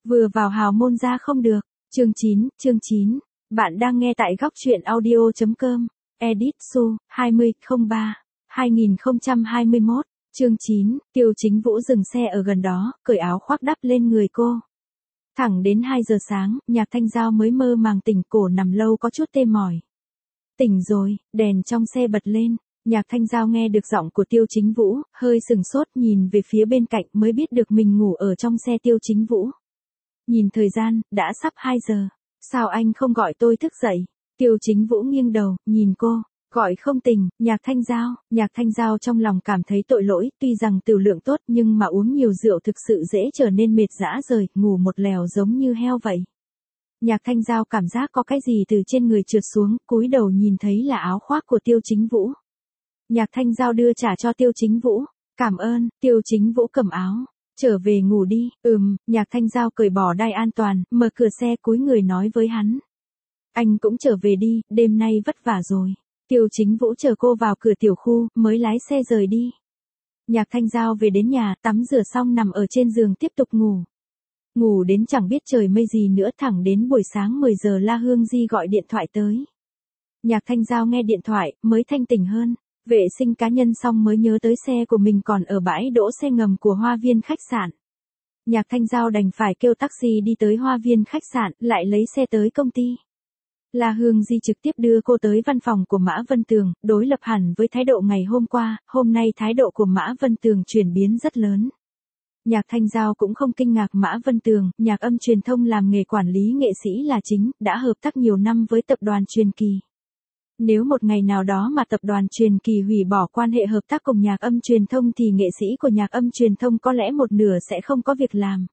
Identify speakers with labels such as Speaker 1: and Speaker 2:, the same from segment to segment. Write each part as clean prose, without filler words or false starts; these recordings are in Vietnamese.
Speaker 1: Vừa vào hào môn ra không được. Chương 9. Bạn đang nghe tại góc truyện audio.com. Edit Su, 20/03/2021. Chương 9. Tiêu Chính Vũ dừng xe ở gần đó, cởi áo khoác đắp lên người cô. Thẳng đến 2 giờ sáng, Nhạc Thanh Giao mới mơ màng tỉnh, cổ nằm lâu có chút tê mỏi. Tỉnh rồi, đèn trong xe bật lên. Nhạc Thanh Giao nghe được giọng của Tiêu Chính Vũ, hơi sừng sốt nhìn về phía bên cạnh mới biết được mình ngủ ở trong xe Tiêu Chính Vũ. Nhìn thời gian, đã sắp 2 giờ. Sao anh không gọi tôi thức dậy? Tiêu Chính Vũ nghiêng đầu, nhìn cô. Gọi không tỉnh, Nhạc Thanh Giao trong lòng cảm thấy tội lỗi, tuy rằng tửu lượng tốt nhưng mà uống nhiều rượu thực sự dễ trở nên mệt rã rời, ngủ một lèo giống như heo vậy. Nhạc Thanh Giao cảm giác có cái gì từ trên người trượt xuống, cúi đầu nhìn thấy là áo khoác của Tiêu Chính Vũ. Nhạc Thanh Giao đưa trả cho Tiêu Chính Vũ. Cảm ơn, Tiêu Chính Vũ cầm áo. Trở về ngủ đi. Nhạc Thanh Giao cởi bỏ đai an toàn, mở cửa xe cúi người nói với hắn. Anh cũng trở về đi, đêm nay vất vả rồi. Tiêu Chính Vũ chờ cô vào cửa tiểu khu, mới lái xe rời đi. Nhạc Thanh Giao về đến nhà, tắm rửa xong nằm ở trên giường tiếp tục ngủ. Ngủ đến chẳng biết trời mây gì nữa, thẳng đến buổi sáng 10 giờ La Hương Di gọi điện thoại tới. Nhạc Thanh Giao nghe điện thoại, mới thanh tỉnh hơn. Vệ sinh cá nhân xong mới nhớ tới xe của mình còn ở bãi đỗ xe ngầm của Hoa Viên khách sạn. Nhạc Thanh Giao đành phải kêu taxi đi tới Hoa Viên khách sạn, lại lấy xe tới công ty. La Hương Di trực tiếp đưa cô tới văn phòng của Mã Vân Tường, đối lập hẳn với thái độ ngày hôm qua, hôm nay thái độ của Mã Vân Tường chuyển biến rất lớn. Nhạc Thanh Giao cũng không kinh ngạc, Mã Vân Tường, Nhạc Âm Truyền Thông làm nghề quản lý nghệ sĩ là chính, đã hợp tác nhiều năm với tập đoàn Truyền Kỳ. Nếu một ngày nào đó mà tập đoàn Truyền Kỳ hủy bỏ quan hệ hợp tác cùng Nhạc Âm Truyền Thông thì nghệ sĩ của Nhạc Âm Truyền Thông có lẽ một nửa sẽ không có việc làm.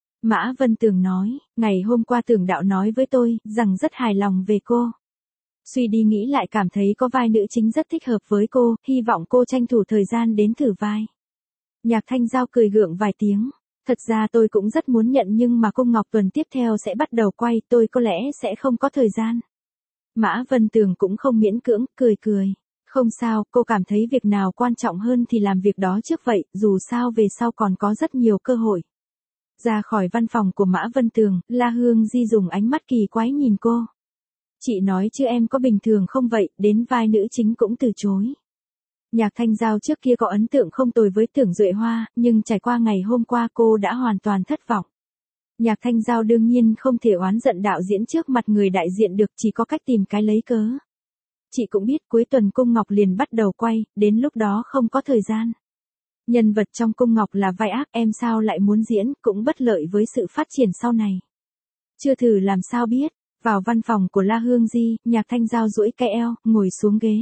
Speaker 1: Mã Vân Tường nói, ngày hôm qua Tưởng đạo nói với tôi, rằng rất hài lòng về cô. Suy đi nghĩ lại cảm thấy có vai nữ chính rất thích hợp với cô, hy vọng cô tranh thủ thời gian đến thử vai. Nhạc Thanh Giao cười gượng vài tiếng. Thật ra tôi cũng rất muốn nhận nhưng mà Cung Ngọc tuần tiếp theo sẽ bắt đầu quay, tôi có lẽ sẽ không có thời gian. Mã Vân Tường cũng không miễn cưỡng, cười. Không sao, cô cảm thấy việc nào quan trọng hơn thì làm việc đó trước vậy, dù sao về sau còn có rất nhiều cơ hội. Ra khỏi văn phòng của Mã Vân Tường, La Hương Di dùng ánh mắt kỳ quái nhìn cô. Chị nói chứ em có bình thường không vậy, đến vai nữ chính cũng từ chối. Nhạc Thanh Giao trước kia có ấn tượng không tồi với Tưởng Duệ Hoa, nhưng trải qua ngày hôm qua cô đã hoàn toàn thất vọng. Nhạc Thanh Giao đương nhiên không thể oán giận đạo diễn trước mặt người đại diện được, chỉ có cách tìm cái lấy cớ. Chị cũng biết cuối tuần Cung Ngọc liền bắt đầu quay, đến lúc đó không có thời gian. Nhân vật trong Cung Ngọc là vai ác, em sao lại muốn diễn, cũng bất lợi với sự phát triển sau này. Chưa thử làm sao biết. Vào văn phòng của La Hương Di, Nhạc Thanh Giao duỗi cái eo, ngồi xuống ghế.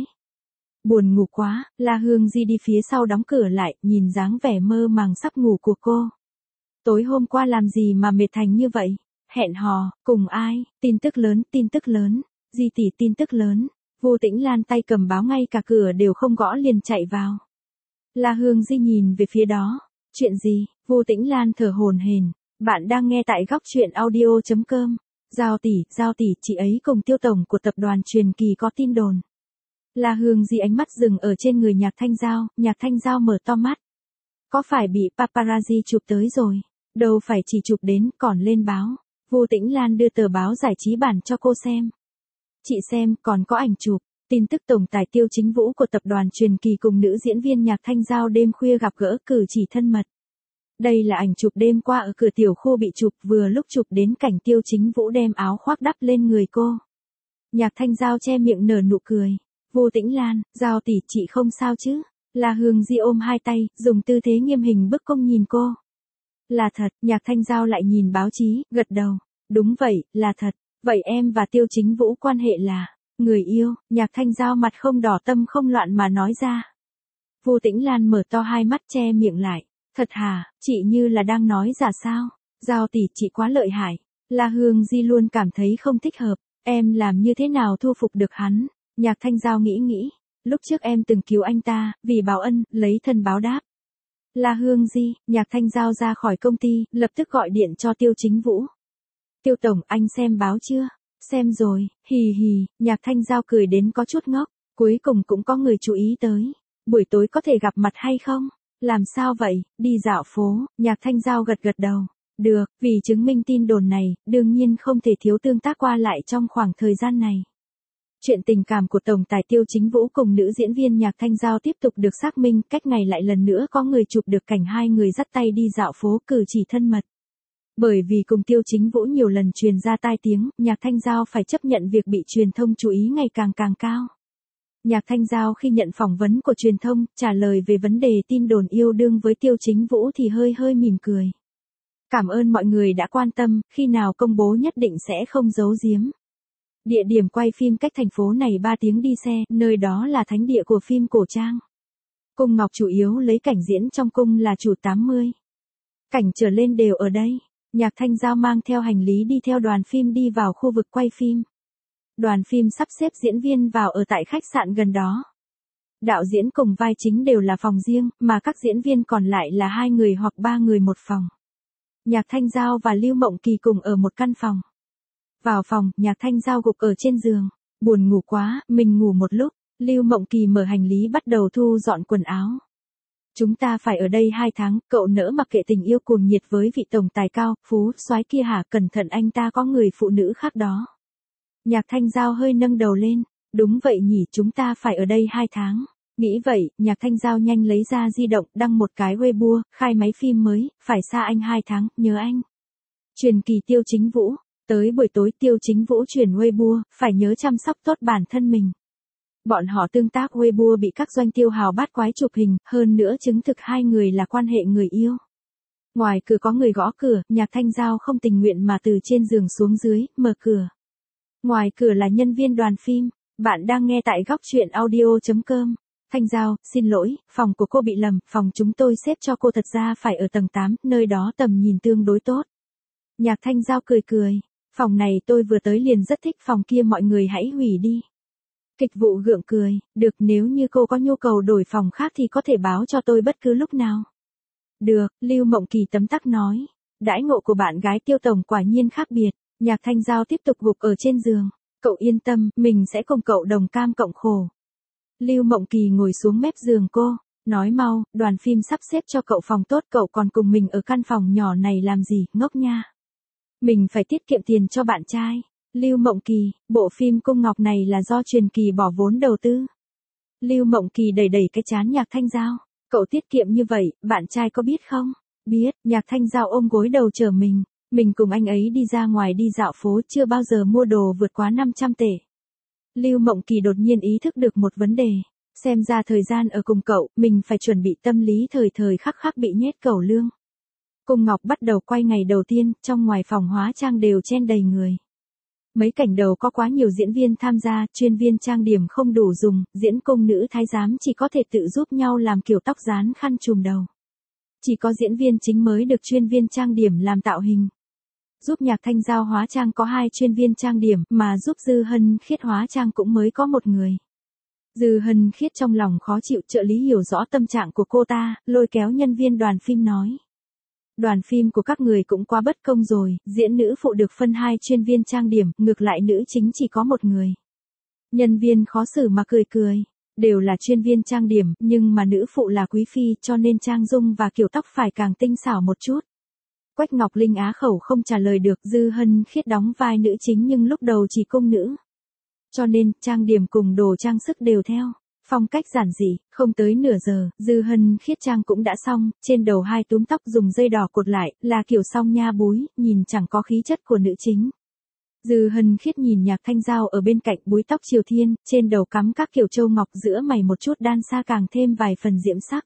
Speaker 1: Buồn ngủ quá, La Hương Di đi phía sau đóng cửa lại, nhìn dáng vẻ mơ màng sắp ngủ của cô. Tối hôm qua làm gì mà mệt thành như vậy? Hẹn hò, cùng ai? Tin tức lớn. Di tỷ tin tức lớn. Vu Tĩnh Lan tay cầm báo ngay cả cửa đều không gõ liền chạy vào. La Hương Di nhìn về phía đó. Chuyện gì? Vu Tĩnh Lan thở hổn hển. Bạn đang nghe tại góc truyện audio.com. Giao tỷ, chị ấy cùng Tiêu tổng của tập đoàn Truyền Kỳ có tin đồn. La Hương Di ánh mắt dừng ở trên người Nhạc Thanh Giao mở to mắt. Có phải bị paparazzi chụp tới rồi? Đâu phải chỉ chụp đến, còn lên báo. Vu Tĩnh Lan đưa tờ báo giải trí bản cho cô xem. Chị xem, còn có ảnh chụp. Tin tức tổng tài Tiêu Chính Vũ của tập đoàn Truyền Kỳ cùng nữ diễn viên Nhạc Thanh Giao đêm khuya gặp gỡ cử chỉ thân mật. Đây là ảnh chụp đêm qua ở cửa tiểu khu bị chụp, vừa lúc chụp đến cảnh Tiêu Chính Vũ đem áo khoác đắp lên người cô. Nhạc Thanh Giao che miệng nở nụ cười. Vu Tĩnh Lan, Giao tỷ, chị không sao chứ? La Hương Di ôm hai tay, dùng tư thế nghiêm hình bức cung nhìn cô. Là thật, Nhạc Thanh Giao lại nhìn báo chí, gật đầu. Đúng vậy, là thật. Vậy em và Tiêu Chính Vũ quan hệ là người yêu? Nhạc Thanh Giao mặt không đỏ tâm không loạn mà nói ra. Vu Tĩnh Lan mở to hai mắt che miệng lại. Thật hả, chị như là đang nói giả sao? Giao tỷ, chị quá lợi hại. La Hương Di luôn cảm thấy không thích hợp. Em làm như thế nào thu phục được hắn? Nhạc Thanh Giao nghĩ. Lúc trước em từng cứu anh ta, vì báo ân, lấy thân báo đáp. La Hương Di, Nhạc Thanh Giao ra khỏi công ty, lập tức gọi điện cho Tiêu Chính Vũ. Tiêu tổng, anh xem báo chưa? Xem rồi, hì, Nhạc Thanh Giao cười đến có chút ngốc. Cuối cùng cũng có người chú ý tới. Buổi tối có thể gặp mặt hay không? Làm sao vậy? Đi dạo phố. Nhạc Thanh Giao gật đầu. Được, vì chứng minh tin đồn này, đương nhiên không thể thiếu tương tác qua lại trong khoảng thời gian này. Chuyện tình cảm của tổng tài Tiêu Chính Vũ cùng nữ diễn viên Nhạc Thanh Giao tiếp tục được xác minh, cách ngày lại lần nữa có người chụp được cảnh hai người dắt tay đi dạo phố cử chỉ thân mật. Bởi vì cùng Tiêu Chính Vũ nhiều lần truyền ra tai tiếng, Nhạc Thanh Giao phải chấp nhận việc bị truyền thông chú ý ngày càng cao. Nhạc Thanh Giao khi nhận phỏng vấn của truyền thông, trả lời về vấn đề tin đồn yêu đương với Tiêu Chính Vũ thì hơi mỉm cười. Cảm ơn mọi người đã quan tâm, khi nào công bố nhất định sẽ không giấu giếm. Địa điểm quay phim cách thành phố này 3 tiếng đi xe, nơi đó là thánh địa của phim cổ trang. Cung Ngọc chủ yếu lấy cảnh diễn trong cung là chủ 80. Cảnh trở lên đều ở đây. Nhạc Thanh Giao mang theo hành lý đi theo đoàn phim đi vào khu vực quay phim. Đoàn phim sắp xếp diễn viên vào ở tại khách sạn gần đó. Đạo diễn cùng vai chính đều là phòng riêng, mà các diễn viên còn lại là 2 người hoặc 3 người một phòng. Nhạc Thanh Giao và Lưu Mộng Kỳ cùng ở một căn phòng. Vào phòng, Nhạc Thanh Giao gục ở trên giường. Buồn ngủ quá, mình ngủ một lúc. Lưu Mộng Kỳ mở hành lý bắt đầu thu dọn quần áo. Chúng ta phải ở đây 2 tháng, cậu nỡ mặc kệ tình yêu cuồng nhiệt với vị tổng tài cao, phú, soái kia hả, cẩn thận anh ta có người phụ nữ khác đó. Nhạc Thanh Giao hơi nâng đầu lên. Đúng vậy nhỉ, chúng ta phải ở đây 2 tháng. Nghĩ vậy, Nhạc Thanh Giao nhanh lấy ra di động, đăng một cái Weibo, khai máy phim mới, phải xa anh 2 tháng, nhớ anh. Truyền kỳ Tiêu Chính Vũ. Tới buổi tối Tiêu Chính Vũ truyền Weibo, phải nhớ chăm sóc tốt bản thân mình. Bọn họ tương tác Weibo bị các doanh tiêu hào bát quái chụp hình, hơn nữa chứng thực 2 người là quan hệ người yêu. Ngoài cửa có người gõ cửa, Nhạc Thanh Giao không tình nguyện mà từ trên giường xuống dưới, mở cửa. Ngoài cửa là nhân viên đoàn phim. Bạn đang nghe tại góc truyện audio.com. Thanh Giao, xin lỗi, phòng của cô bị lầm, phòng chúng tôi xếp cho cô thật ra phải ở tầng 8, nơi đó tầm nhìn tương đối tốt. Nhạc Thanh Giao cười. Phòng này tôi vừa tới liền rất thích, phòng kia mọi người hãy hủy đi. Kịch vụ gượng cười, được, nếu như cô có nhu cầu đổi phòng khác thì có thể báo cho tôi bất cứ lúc nào. Được, Lưu Mộng Kỳ tấm tắc nói. Đãi ngộ của bạn gái Tiêu tổng quả nhiên khác biệt. Nhạc Thanh Giao tiếp tục gục ở trên giường. Cậu yên tâm, mình sẽ cùng cậu đồng cam cộng khổ. Lưu Mộng Kỳ ngồi xuống mép giường cô, nói mau, đoàn phim sắp xếp cho cậu phòng tốt, cậu còn cùng mình ở căn phòng nhỏ này làm gì, ngốc nha. Mình phải tiết kiệm tiền cho bạn trai. Lưu Mộng Kỳ, bộ phim Cung Ngọc này là do Truyền Kỳ bỏ vốn đầu tư. Lưu Mộng Kỳ đẩy cái trán Nhạc Thanh Giao. Cậu tiết kiệm như vậy, bạn trai có biết không? Biết, Nhạc Thanh Giao ôm gối đầu chờ mình. Mình cùng anh ấy đi ra ngoài đi dạo phố, chưa bao giờ mua đồ vượt quá 500 tệ. Lưu Mộng Kỳ đột nhiên ý thức được một vấn đề. Xem ra thời gian ở cùng cậu, mình phải chuẩn bị tâm lý thời khắc bị nhét cẩu lương. Cung Ngọc bắt đầu quay ngày đầu tiên, trong ngoài phòng hóa trang đều chen đầy người. Mấy cảnh đầu có quá nhiều diễn viên tham gia, chuyên viên trang điểm không đủ dùng, diễn cung nữ thái giám chỉ có thể tự giúp nhau làm kiểu tóc dán khăn trùm đầu. Chỉ có diễn viên chính mới được chuyên viên trang điểm làm tạo hình. Giúp Nhạc Thanh Giao hóa trang có 2 chuyên viên trang điểm, mà giúp Dư Hân Khiết hóa trang cũng mới có 1 người. Dư Hân Khiết trong lòng khó chịu, trợ lý hiểu rõ tâm trạng của cô ta, lôi kéo nhân viên đoàn phim nói. Đoàn phim của các người cũng quá bất công rồi, diễn nữ phụ được phân 2 chuyên viên trang điểm, ngược lại nữ chính chỉ có 1 người. Nhân viên khó xử mà cười. Đều là chuyên viên trang điểm, nhưng mà nữ phụ là quý phi, cho nên trang dung và kiểu tóc phải càng tinh xảo một chút. Quách Ngọc Linh á khẩu không trả lời được, Dư Hân Khiết đóng vai nữ chính nhưng lúc đầu chỉ cung nữ. Cho nên, trang điểm cùng đồ trang sức đều theo. Phong cách giản dị, không tới nửa giờ, Dư Hân Khiết trang cũng đã xong, trên đầu 2 túm tóc dùng dây đỏ cột lại, là kiểu song nha búi, nhìn chẳng có khí chất của nữ chính. Dư Hân Khiết nhìn Nhạc Thanh Giao ở bên cạnh, búi tóc triều thiên, trên đầu cắm các kiểu châu ngọc, giữa mày một chút đan xa càng thêm vài phần diễm sắc.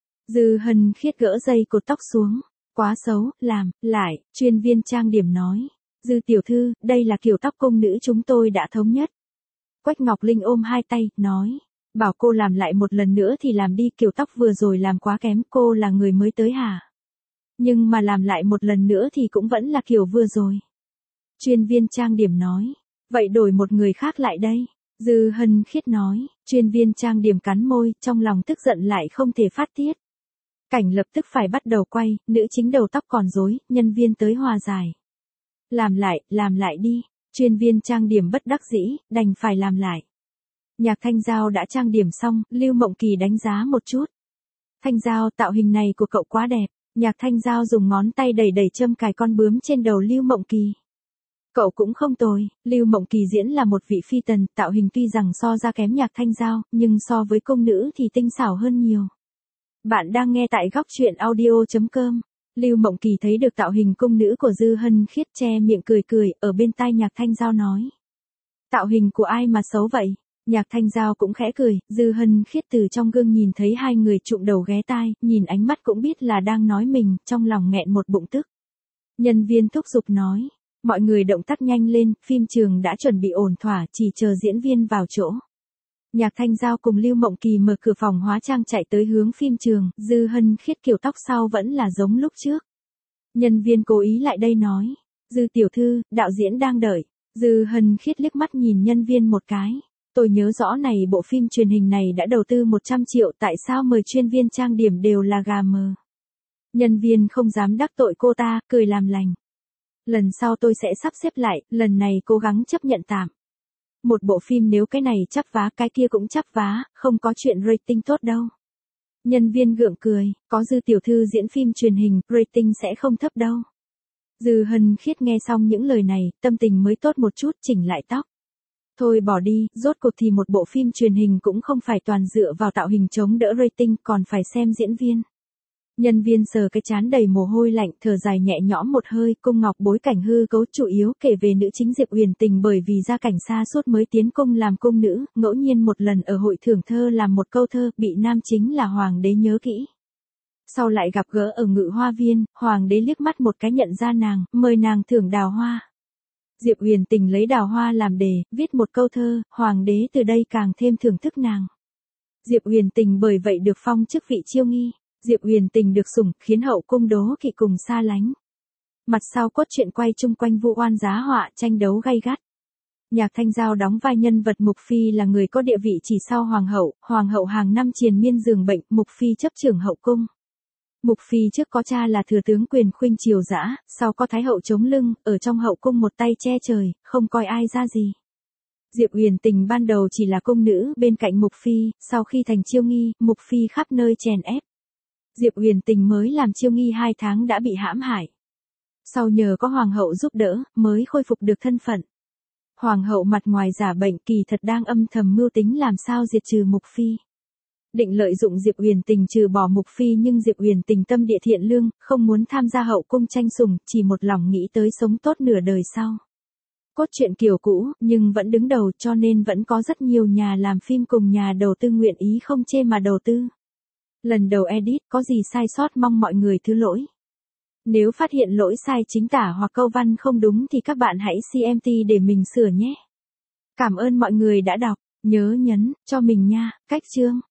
Speaker 1: Dư Hân Khiết gỡ dây cột tóc xuống. Quá xấu, làm lại, chuyên viên trang điểm nói. Dư tiểu thư, đây là kiểu tóc cung nữ chúng tôi đã thống nhất. Quách Ngọc Linh ôm 2 tay, nói. Bảo cô làm lại một lần nữa thì làm đi, kiểu tóc vừa rồi làm quá kém, cô là người mới tới hả? Nhưng mà làm lại một lần nữa thì cũng vẫn là kiểu vừa rồi. Chuyên viên trang điểm nói. Vậy đổi một người khác lại đây. Dư Hân Khiết nói. Chuyên viên trang điểm cắn môi, trong lòng tức giận lại không thể phát tiết. Cảnh lập tức phải bắt đầu quay, nữ chính đầu tóc còn rối, nhân viên tới hòa giải. Làm lại đi. Chuyên viên trang điểm bất đắc dĩ, đành phải làm lại. Nhạc Thanh Giao đã trang điểm xong, Lưu Mộng Kỳ đánh giá một chút. Thanh Giao, tạo hình này của cậu quá đẹp. Nhạc Thanh Giao dùng ngón tay đẩy đẩy châm cài con bướm trên đầu Lưu Mộng Kỳ. Cậu cũng không tồi, Lưu Mộng Kỳ diễn là một vị phi tần, tạo hình tuy rằng so ra kém Nhạc Thanh Giao, nhưng so với công nữ thì tinh xảo hơn nhiều. Bạn đang nghe tại góc truyện audio.com. Lưu Mộng Kỳ thấy được tạo hình công nữ của Dư Hân Khiết, che miệng cười cười, ở bên tai Nhạc Thanh Giao nói. Tạo hình của ai mà xấu vậy? Nhạc Thanh Giao cũng khẽ cười, Dư Hân Khiết từ trong gương nhìn thấy hai người chụm đầu ghé tai, nhìn ánh mắt cũng biết là đang nói mình, trong lòng nghẹn một bụng tức. Nhân viên thúc giục nói, mọi người động tác nhanh lên, phim trường đã chuẩn bị ổn thỏa, chỉ chờ diễn viên vào chỗ. Nhạc Thanh Giao cùng Lưu Mộng Kỳ mở cửa phòng hóa trang chạy tới hướng phim trường, Dư Hân Khiết kiểu tóc sau vẫn là giống lúc trước. Nhân viên cố ý lại đây nói, Dư tiểu thư, đạo diễn đang đợi. Dư Hân Khiết liếc mắt nhìn nhân viên một cái. Tôi nhớ rõ này bộ phim truyền hình này đã đầu tư 100 triệu, tại sao mời chuyên viên trang điểm đều là gà mờ. Nhân viên không dám đắc tội cô ta, cười làm lành. Lần sau tôi sẽ sắp xếp lại, lần này cố gắng chấp nhận tạm. Một bộ phim nếu cái này chắp vá cái kia cũng chắp vá, không có chuyện rating tốt đâu. Nhân viên gượng cười, có Dư tiểu thư diễn phim truyền hình, rating sẽ không thấp đâu. Dư Hân Khiết nghe xong những lời này, tâm tình mới tốt một chút, chỉnh lại tóc. Thôi bỏ đi, rốt cuộc thì một bộ phim truyền hình cũng không phải toàn dựa vào tạo hình chống đỡ rating, còn phải xem diễn viên. Nhân viên sờ cái trán đầy mồ hôi lạnh, thở dài nhẹ nhõm một hơi. Cung Ngọc bối cảnh hư cấu chủ yếu kể về nữ chính Diệp Huyền Tình bởi vì gia cảnh xa sút mới tiến cung làm cung nữ, ngẫu nhiên một lần ở hội thưởng thơ làm một câu thơ, bị nam chính là hoàng đế nhớ kỹ. Sau lại gặp gỡ ở Ngự Hoa Viên, hoàng đế liếc mắt một cái nhận ra nàng, mời nàng thưởng đào hoa. Diệp Huyền Tình lấy đào hoa làm đề, viết một câu thơ, hoàng đế từ đây càng thêm thưởng thức nàng. Diệp Huyền Tình bởi vậy được phong chức vị chiêu nghi. Diệp Huyền Tình được sủng, khiến hậu cung Đố Kỵ cùng xa lánh. Mặt sau cốt truyện quay chung quanh Vu Oan giá họa, tranh đấu gay gắt. Nhạc Thanh Giao đóng vai nhân vật Mục Phi là người có địa vị chỉ sau hoàng hậu hàng năm triền miên giường bệnh, Mục Phi chấp trưởng hậu cung. Mục Phi trước có cha là thừa tướng Quyền Khuynh Triều Dã, sau có thái hậu chống lưng, ở trong hậu cung một tay che trời, không coi ai ra gì. Diệp Huyền Tình ban đầu chỉ là cung nữ bên cạnh Mục Phi, sau khi thành chiêu nghi, Mục Phi khắp nơi chèn ép. Diệp Huyền Tình mới làm chiêu nghi 2 tháng đã bị hãm hại. Sau nhờ có hoàng hậu giúp đỡ, mới khôi phục được thân phận. Hoàng hậu mặt ngoài giả bệnh, kỳ thật đang âm thầm mưu tính làm sao diệt trừ Mục Phi. Định lợi dụng Diệp Huyền Tình trừ bỏ Mục Phi, nhưng Diệp Huyền Tình tâm địa thiện lương, không muốn tham gia hậu cung tranh sủng, chỉ một lòng nghĩ tới sống tốt nửa đời sau. Cốt truyện kiểu cũ, nhưng vẫn đứng đầu, cho nên vẫn có rất nhiều nhà làm phim cùng nhà đầu tư nguyện ý không chê mà đầu tư. Lần đầu edit, có gì sai sót mong mọi người thứ lỗi. Nếu phát hiện lỗi sai chính tả hoặc câu văn không đúng thì các bạn hãy CMT để mình sửa nhé. Cảm ơn mọi người đã đọc, nhớ nhấn cho mình nha, cách chương.